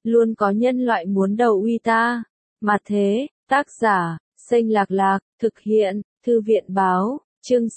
luôn có nhân loại muốn đầu uy ta. Mà thế, tác giả, Xanh Lạc Lạc, thực hiện, Thư viện báo, chương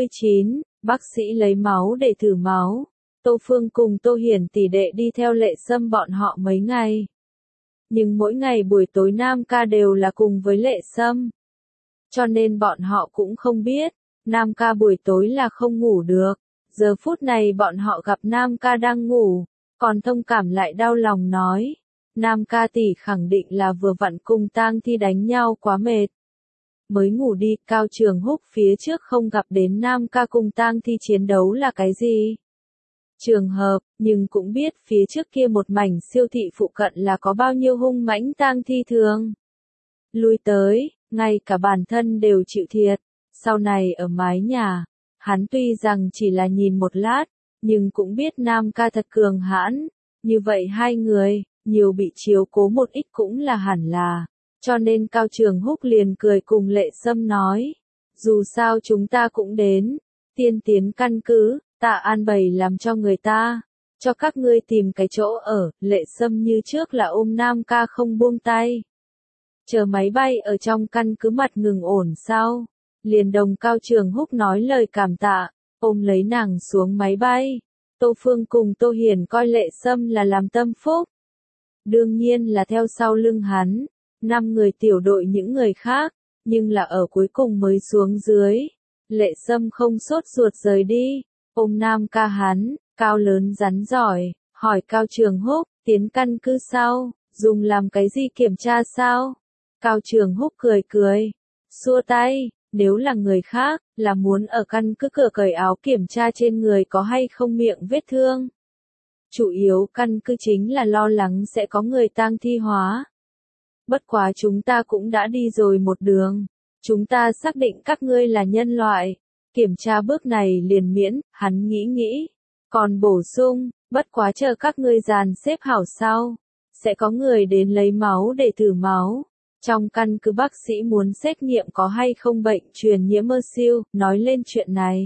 69, bác sĩ lấy máu để thử máu. Tô Phương cùng Tô Hiển tỷ đệ đi theo Lệ Sâm bọn họ mấy ngày. Nhưng mỗi ngày buổi tối Nam ca đều là cùng với Lệ Sâm. Cho nên bọn họ cũng không biết, Nam ca buổi tối là không ngủ được. Giờ phút này bọn họ gặp Nam ca đang ngủ, còn thông cảm lại đau lòng nói. Nam ca tỷ khẳng định là vừa vặn cùng Tang Thi đánh nhau quá mệt. Mới ngủ đi, Cao Trường Húc phía trước không gặp đến Nam ca cùng Tang Thi chiến đấu là cái gì. Trường hợp, nhưng cũng biết phía trước kia một mảnh siêu thị phụ cận là có bao nhiêu hung mãnh Tang Thi thường. Lui tới, ngay cả bản thân đều chịu thiệt. Sau này ở mái nhà, hắn tuy rằng chỉ là nhìn một lát, nhưng cũng biết Nam ca thật cường hãn. Như vậy hai người, nhiều bị chiếu cố một ít cũng là hẳn là. Cho nên Cao Trường Húc liền cười cùng Lệ Sâm nói. Dù sao chúng ta cũng đến. Tiên tiến căn cứ, ta an bày làm cho người ta. Cho các ngươi tìm cái chỗ ở. Lệ Sâm như trước là ôm Nam ca không buông tay. Chờ máy bay ở trong căn cứ mặt ngừng ổn sao. Liền đồng Cao Trường Húc nói lời cảm tạ, ôm lấy nàng xuống máy bay. Tô Phương cùng Tô Hiển coi Lệ Sâm là làm tâm phúc. Đương nhiên là theo sau lưng hắn, 5 người tiểu đội những người khác, nhưng là ở cuối cùng mới xuống dưới. Lệ Sâm không sốt ruột rời đi, ôm Nam ca hắn, cao lớn rắn giỏi, hỏi Cao Trường Húc, tiến căn cứ sao, dùng làm cái gì kiểm tra sao? Cao Trường Húc cười cười, xua tay. Nếu là người khác, là muốn ở căn cứ cửa cởi áo kiểm tra trên người có hay không miệng vết thương. Chủ yếu căn cứ chính là lo lắng sẽ có người tang thi hóa. Bất quá chúng ta cũng đã đi rồi một đường. Chúng ta xác định các ngươi là nhân loại. Kiểm tra bước này liền miễn, hắn nghĩ. Còn bổ sung, bất quá chờ các ngươi dàn xếp hảo sau. Sẽ có người đến lấy máu để thử máu. Trong căn cứ bác sĩ muốn xét nghiệm có hay không bệnh truyền nhiễm siêu, nói lên chuyện này.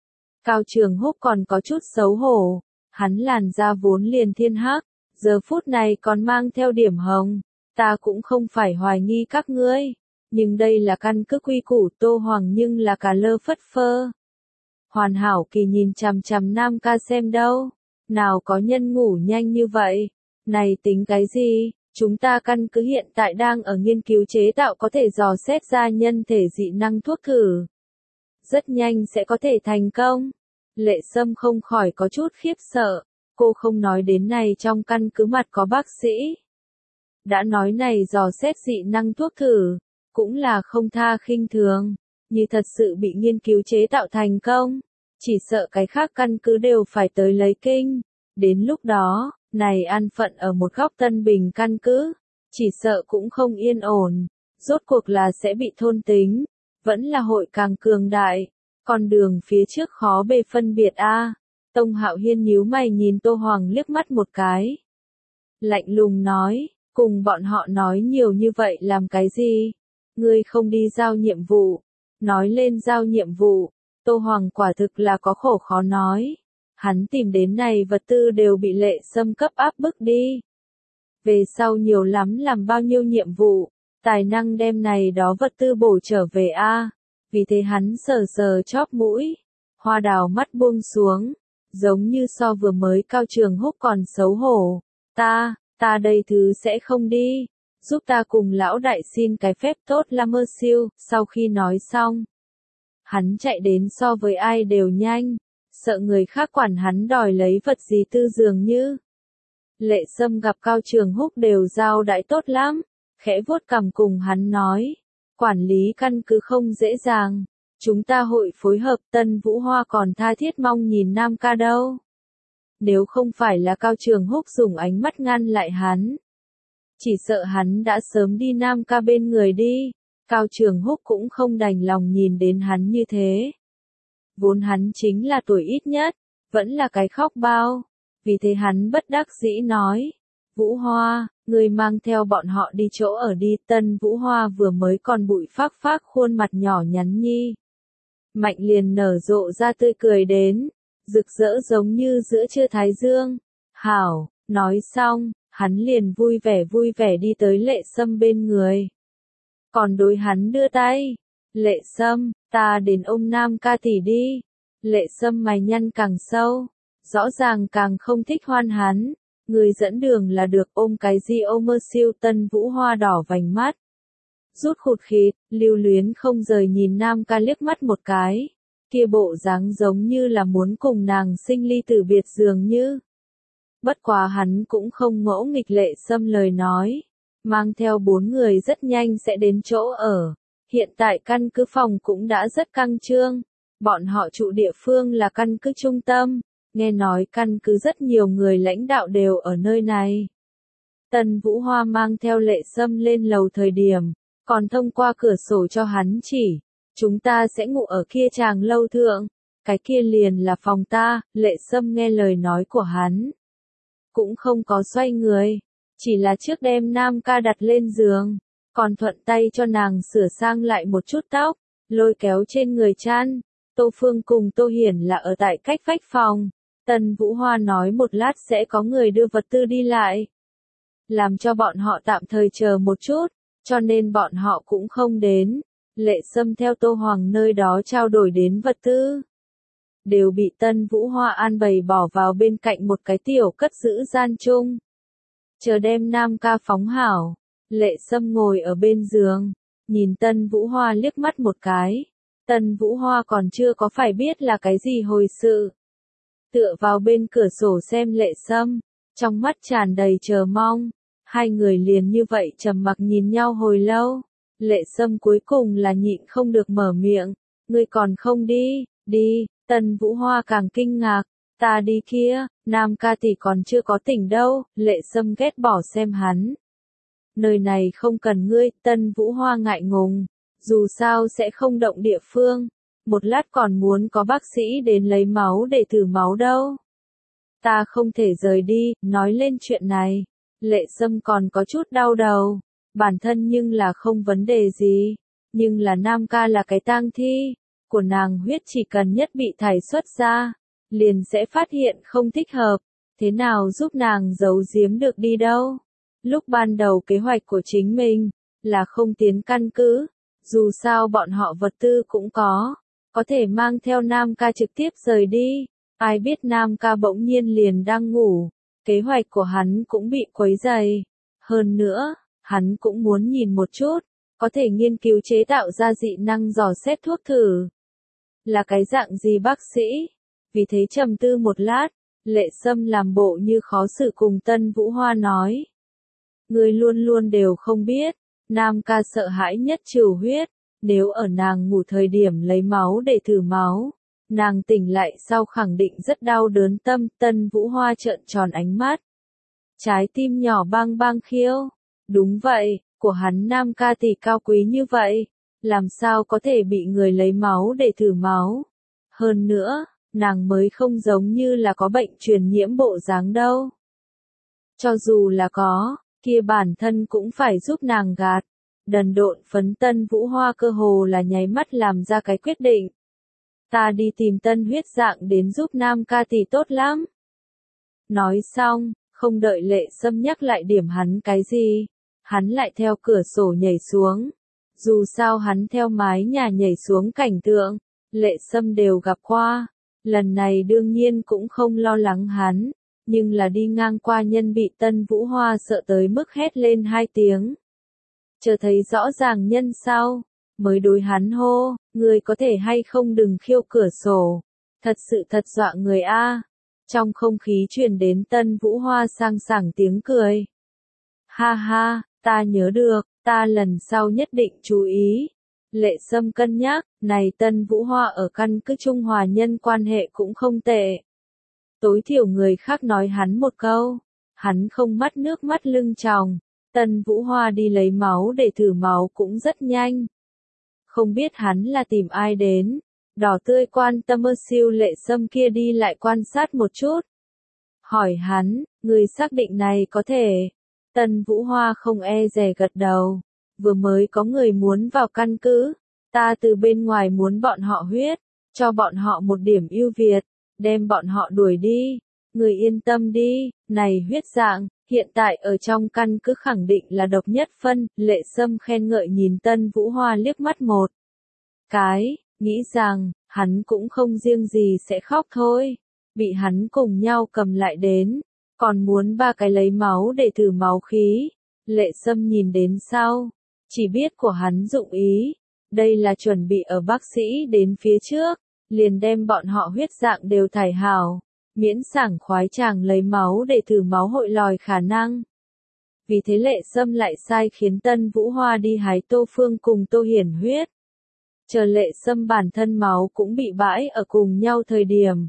Cao Trường Húc còn có chút xấu hổ, hắn làn da vốn liền thiên hắc, giờ phút này còn mang theo điểm hồng, ta cũng không phải hoài nghi các ngươi, nhưng đây là căn cứ quy củ Tô Hoàng nhưng là cả lơ phất phơ. Hoàn Hảo Kỳ nhìn chằm chằm Nam ca xem đâu, nào có nhân ngủ nhanh như vậy, này tính cái gì? Chúng ta căn cứ hiện tại đang ở nghiên cứu chế tạo có thể dò xét ra nhân thể dị năng thuốc thử. Rất nhanh sẽ có thể thành công. Lệ Sâm không khỏi có chút khiếp sợ. Cô không nói đến này trong căn cứ mặt có bác sĩ. Đã nói này dò xét dị năng thuốc thử. Cũng là không tha khinh thường. Như thật sự bị nghiên cứu chế tạo thành công. Chỉ sợ cái khác căn cứ đều phải tới lấy kinh. Đến lúc đó. Này an phận ở một góc Tân Bình căn cứ, chỉ sợ cũng không yên ổn, rốt cuộc là sẽ bị thôn tính, vẫn là hội càng cường đại, con đường phía trước khó bề phân biệt a. Tông Hạo Hiên nhíu mày nhìn Tô Hoàng liếc mắt một cái. Lạnh lùng nói, cùng bọn họ nói nhiều như vậy làm cái gì? Ngươi không đi giao nhiệm vụ. Nói lên giao nhiệm vụ, Tô Hoàng quả thực là có khổ khó nói. Hắn tìm đến này vật tư đều bị Lệ Sâm cấp áp bức đi. Về sau nhiều lắm làm bao nhiêu nhiệm vụ, tài năng đem này đó vật tư bổ trở về a. Vì thế hắn sờ chóp mũi, Hoa Đào mắt buông xuống, giống như so vừa mới Cao Trường Húc còn xấu hổ. Ta đây thứ sẽ không đi, giúp ta cùng lão đại xin cái phép tốt là siêu. Sau khi nói xong, hắn chạy đến so với ai đều nhanh. Sợ người khác quản hắn đòi lấy vật gì tư dường như. Lệ Sâm gặp Cao Trường Húc đều giao đãi tốt lắm, khẽ vuốt cằm cùng hắn nói, quản lý căn cứ không dễ dàng, chúng ta hội phối hợp. Tân Vũ Hoa còn tha thiết mong nhìn Nam ca đâu. Nếu không phải là Cao Trường Húc dùng ánh mắt ngăn lại hắn, chỉ sợ hắn đã sớm đi Nam ca bên người đi. Cao Trường Húc cũng không đành lòng nhìn đến hắn như thế. Vốn hắn chính là tuổi ít nhất, vẫn là cái khóc bao. Vì thế hắn bất đắc dĩ nói, Vũ Hoa, người mang theo bọn họ đi chỗ ở đi. Tân Vũ Hoa vừa mới còn bụi phác khuôn mặt nhỏ nhắn nhi. Mạnh liền nở rộ ra tươi cười đến, rực rỡ giống như giữa trưa thái dương. Hảo, nói xong, hắn liền vui vẻ đi tới Lệ Sâm bên người. Còn đối hắn đưa tay. Lệ Sâm, ta đến ôm Nam ca tỷ đi. Lệ Sâm mày nhăn càng sâu, rõ ràng càng không thích Hoan hắn. Người dẫn đường là được, ôm cái gì ôm mơ siêu. Tân Vũ Hoa đỏ vành mắt, rút khụt khịt, lưu luyến không rời nhìn Nam ca liếc mắt một cái. Kia bộ dáng giống như là muốn cùng nàng sinh ly tử biệt dường như. Bất quá hắn cũng không ngỗ nghịch Lệ Sâm lời nói. Mang theo 4 người rất nhanh sẽ đến chỗ ở. Hiện tại căn cứ phòng cũng đã rất căng trương. Bọn họ trụ địa phương là căn cứ trung tâm. Nghe nói căn cứ rất nhiều người lãnh đạo đều ở nơi này. Tân Vũ Hoa mang theo Lệ Sâm lên lầu thời điểm, còn thông qua cửa sổ cho hắn chỉ. Chúng ta sẽ ngủ ở kia tràng lâu thượng. Cái kia liền là phòng ta. Lệ Sâm nghe lời nói của hắn, cũng không có xoay người. Chỉ là trước đem Nam ca đặt lên giường, còn thuận tay cho nàng sửa sang lại một chút tóc, lôi kéo trên người chăn. Tô Phương cùng Tô Hiển là ở tại cách vách phòng. Tân Vũ Hoa nói một lát sẽ có người đưa vật tư đi lại, làm cho bọn họ tạm thời chờ một chút, cho nên bọn họ cũng không đến. Lệ Sâm theo Tô Hoàng nơi đó trao đổi đến vật tư, đều bị Tân Vũ Hoa an bày bỏ vào bên cạnh một cái tiểu cất giữ gian chung. Chờ đem Nam ca phóng hảo, Lệ Sâm ngồi ở bên giường, nhìn Tân Vũ Hoa liếc mắt một cái. Tân Vũ Hoa còn chưa có phải biết là cái gì hồi sự. Tựa vào bên cửa sổ xem Lệ Sâm, trong mắt tràn đầy chờ mong. Hai người liền như vậy trầm mặc nhìn nhau hồi lâu. Lệ Sâm cuối cùng là nhịn không được mở miệng. Ngươi còn không đi, đi. Tân Vũ Hoa càng kinh ngạc. Ta đi kia, Nam ca tỷ còn chưa có tỉnh đâu. Lệ Sâm ghét bỏ xem hắn. Nơi này không cần ngươi. Tân Vũ Hoa ngại ngùng, dù sao sẽ không động địa phương. Một lát còn muốn có bác sĩ đến lấy máu để thử máu đâu. Ta không thể rời đi. Nói lên chuyện này, Lệ Sâm còn có chút đau đầu. Bản thân nhưng là không vấn đề gì. Nhưng là Nam ca là cái tang thi của nàng, huyết chỉ cần nhất bị thải xuất ra, liền sẽ phát hiện không thích hợp. Thế nào giúp nàng giấu giếm được đi đâu? Lúc ban đầu kế hoạch của chính mình là không tiến căn cứ. Dù sao bọn họ vật tư cũng có thể mang theo Nam ca trực tiếp rời đi. Ai biết Nam ca bỗng nhiên liền đang ngủ. Kế hoạch của hắn cũng bị quấy rầy. Hơn nữa, hắn cũng muốn nhìn một chút, có thể nghiên cứu chế tạo ra dị năng dò xét thuốc thử. Là cái dạng gì bác sĩ? Vì thế trầm tư một lát, Lệ Sâm làm bộ như khó xử cùng Tân Vũ Hoa nói. Người luôn luôn đều không biết, Nam ca sợ hãi nhất trừ huyết. Nếu ở nàng ngủ thời điểm lấy máu để thử máu, nàng tỉnh lại sau khẳng định rất đau đớn tâm. Tân Vũ Hoa trợn tròn ánh mắt, trái tim nhỏ bang bang khiêu. Đúng vậy, của hắn Nam ca tỷ cao quý như vậy, làm sao có thể bị người lấy máu để thử máu. Hơn nữa, nàng mới không giống như là có bệnh truyền nhiễm bộ dáng đâu. Cho dù là có, kia bản thân cũng phải giúp nàng gạt. Đần độn phấn. Tân Vũ Hoa cơ hồ là nháy mắt làm ra cái quyết định. Ta đi tìm Tân huyết dạng đến giúp Nam ca tỷ tốt lắm. Nói xong, không đợi Lệ Sâm nhắc lại điểm hắn cái gì, hắn lại theo cửa sổ nhảy xuống. Dù sao hắn theo mái nhà nhảy xuống cảnh tượng, Lệ Sâm đều gặp qua. Lần này đương nhiên cũng không lo lắng hắn, nhưng là đi ngang qua nhân bị Tân Vũ Hoa sợ tới mức hét lên 2 tiếng. Chờ thấy rõ ràng nhân sau, mới đối hắn hô, người có thể hay không đừng khiêu cửa sổ. Thật sự thật dọa người a. Trong không khí truyền đến Tân Vũ Hoa sang sảng tiếng cười. Ha ha, ta nhớ được, ta lần sau nhất định chú ý. Lệ Sâm cân nhắc, này Tân Vũ Hoa ở căn cứ Trung Hòa nhân quan hệ cũng không tệ. Tối thiểu người khác nói hắn một câu, hắn không mất nước mắt lưng tròng. Tân Vũ Hoa đi lấy máu để thử máu cũng rất nhanh. Không biết hắn là tìm ai đến. Đỏ tươi quan tâm siêu Lệ Sâm kia đi lại quan sát một chút. Hỏi hắn, người xác định này có thể. Tân Vũ Hoa không e dè gật đầu. Vừa mới có người muốn vào căn cứ. Ta từ bên ngoài muốn bọn họ huyết. Cho bọn họ một điểm ưu việt. Đem bọn họ đuổi đi. Người yên tâm đi, này huyết dạng, Hiện tại ở trong căn cứ khẳng định là độc nhất phân, Lệ Sâm khen ngợi nhìn Tân Vũ Hoa liếc mắt một cái, nghĩ rằng, hắn cũng không riêng gì sẽ khóc thôi, bị hắn cùng nhau cầm lại đến, còn muốn 3 cái lấy máu để thử máu khí. Lệ Sâm nhìn đến sau, chỉ biết của hắn dụng ý, đây là chuẩn bị ở bác sĩ đến phía trước, liền đem bọn họ huyết dạng đều thải hảo, miễn sảng khoái chàng lấy máu để thử máu hội lòi khả năng. Vì thế Lệ Sâm lại sai khiến Tân Vũ Hoa đi hái Tô Phương cùng Tô Hiển huyết. Chờ Lệ Sâm bản thân máu cũng bị bãi ở cùng nhau thời điểm.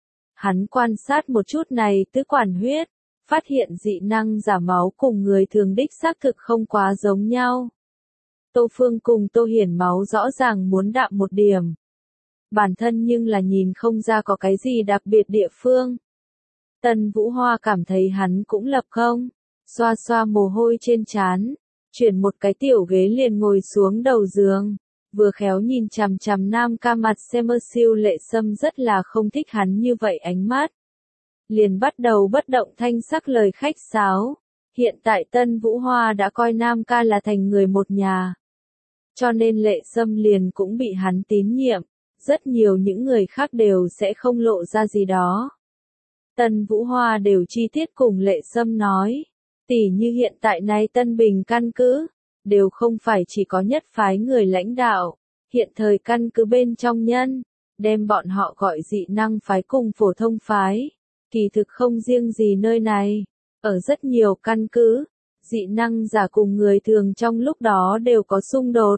Hắn quan sát một chút này tứ quản huyết, phát hiện dị năng giả máu cùng người thường đích xác thực không quá giống nhau. Tô Phương cùng Tô Hiển máu rõ ràng muốn đạm một điểm. Bản thân nhưng là nhìn không ra có cái gì đặc biệt địa phương. Tân Vũ Hoa cảm thấy hắn cũng lập không, xoa xoa mồ hôi trên trán, chuyển một cái tiểu ghế liền ngồi xuống đầu giường, vừa khéo nhìn chằm chằm Nam Ca mặt xem siêu. Lệ Sâm rất là không thích hắn như vậy ánh mắt. Liền bắt đầu bất động thanh sắc lời khách sáo, hiện tại Tân Vũ Hoa đã coi Nam Ca là thành người một nhà. Cho nên Lệ Sâm liền cũng bị hắn tín nhiệm, rất nhiều những người khác đều sẽ không lộ ra gì đó. Tân Vũ Hoa đều chi tiết cùng Lệ Sâm nói, tỉ như hiện tại nay Tân Bình căn cứ, đều không phải chỉ có nhất phái người lãnh đạo, hiện thời căn cứ bên trong nhân, đem bọn họ gọi dị năng phái cùng phổ thông phái, kỳ thực không riêng gì nơi này, ở rất nhiều căn cứ, dị năng giả cùng người thường trong lúc đó đều có xung đột.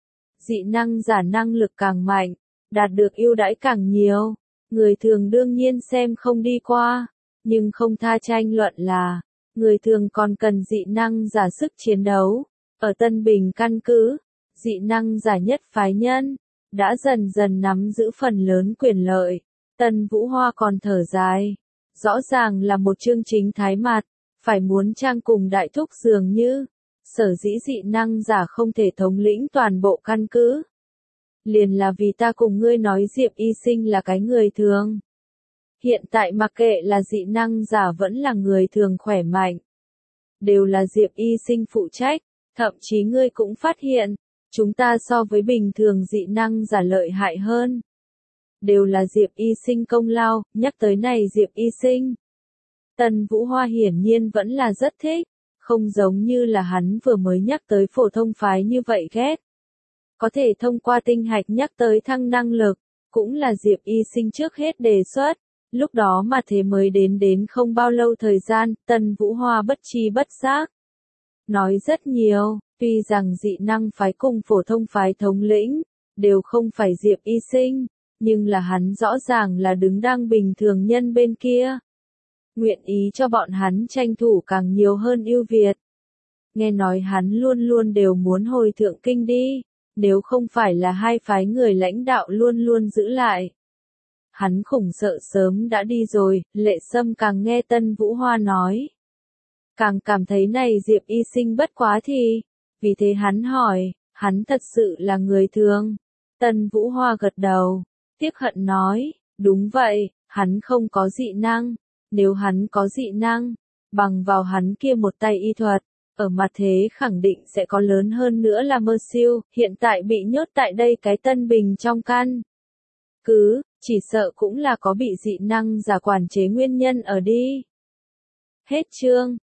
Dị năng giả năng lực càng mạnh, đạt được ưu đãi càng nhiều, người thường đương nhiên xem không đi qua, nhưng không tha tranh luận là, người thường còn cần dị năng giả sức chiến đấu. Ở Tân Bình căn cứ, dị năng giả nhất phái nhân, đã dần dần nắm giữ phần lớn quyền lợi. Tân Vũ Hoa còn thở dài, rõ ràng là một chương chính thái mặt, phải muốn trang cùng đại thúc dường như, sở dĩ dị năng giả không thể thống lĩnh toàn bộ căn cứ. Liền là vì ta cùng ngươi nói Diệp Y Sinh là cái người thường. Hiện tại mặc kệ là dị năng giả vẫn là người thường khỏe mạnh, đều là Diệp Y Sinh phụ trách, thậm chí ngươi cũng phát hiện, chúng ta so với bình thường dị năng giả lợi hại hơn. Đều là Diệp Y Sinh công lao, nhắc tới này Diệp Y Sinh. Tân Vũ Hoa hiển nhiên vẫn là rất thích, không giống như là hắn vừa mới nhắc tới phổ thông phái như vậy ghét. Có thể thông qua tinh hạch nhắc tới thăng năng lực, cũng là Diệp Y Sinh trước hết đề xuất, lúc đó mà thế mới đến không bao lâu thời gian, Tân Vũ Hoa bất tri bất giác. Nói rất nhiều, tuy rằng dị năng phái cùng phổ thông phái thống lĩnh, đều không phải Diệp Y Sinh, nhưng là hắn rõ ràng là đứng đang bình thường nhân bên kia. Nguyện ý cho bọn hắn tranh thủ càng nhiều hơn ưu việt. Nghe nói hắn luôn luôn đều muốn hồi thượng kinh đi, nếu không phải là hai phái người lãnh đạo luôn luôn giữ lại. Hắn khủng sợ sớm đã đi rồi, Lệ Sâm càng nghe Tân Vũ Hoa nói. Càng cảm thấy này Diệp Y Sinh bất quá thì, vì thế hắn hỏi, hắn thật sự là người thường. Tân Vũ Hoa gật đầu, tiếc hận nói, đúng vậy, hắn không có dị năng, nếu hắn có dị năng, bằng vào hắn kia một tay y thuật, ở mặt thế khẳng định sẽ có lớn hơn nữa là mơ siêu, hiện tại bị nhốt tại đây cái Tân Bình trong căn. Chỉ sợ cũng là có bị dị năng giả quản chế nguyên nhân ở đi. Hết chương.